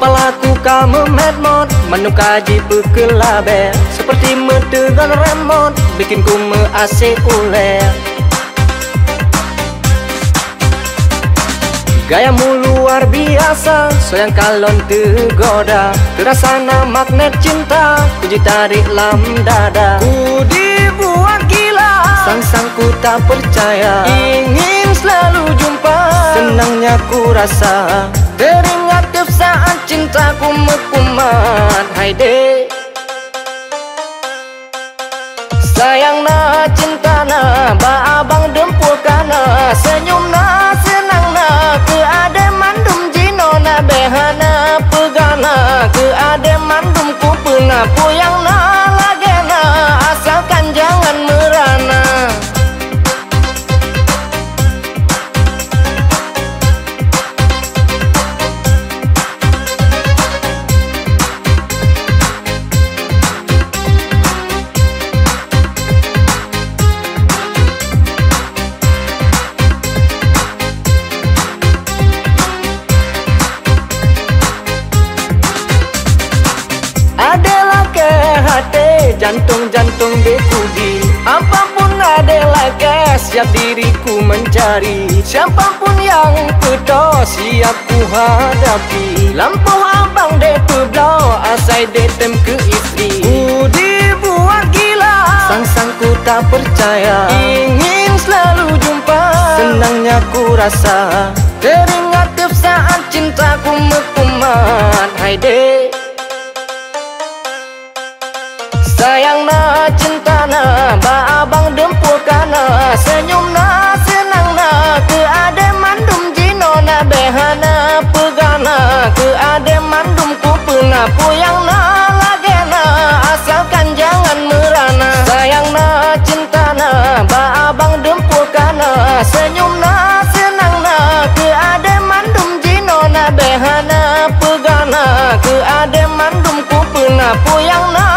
Palaku kamu medmod menukaji pekelabe seperti metegan remote bikin ku me-AC uler. Gayamu luar biasa, sayang kalon tergoda. Terasana magnet cinta, kunci tarik lam dada. Ku dibuat gila, sang-sang ku tak percaya. Ingin selalu jumpa, senangnya ku rasa. Teringat saat cintaku mekumat. Hai dek, sayang na cinta na, ba abang dempul kana. Senyum na senang na, ke ade mandum jino na behana pegana. Ke ade mandum ku pernah puyang na lagena, asalkan jangan merana. Adalah ke hati, jantung-jantung dekudi. Apapun adalah ke, siap diriku mencari. Siapapun yang pedo, siap ku hadapi. Lampu abang deku blow, asai detem ke istri. Ku dibuat gila, sang-sang ku tak percaya. Ingin selalu jumpa, senangnya ku rasa. Teringat saat cintaku mekumat. Hai dek, sayang na cinta na, ba abang dempul kana. Senyum na senang na, ke ade mandum jino na behana pegana. Ke ade mandum ku pernah puyang na lagena, asalkan jangan merana. Sayang na cinta na, ba abang dempul kana. Senyum na senang na, ke ade mandum jino na behana pegana. Ke ade mandum ku pernah puyang na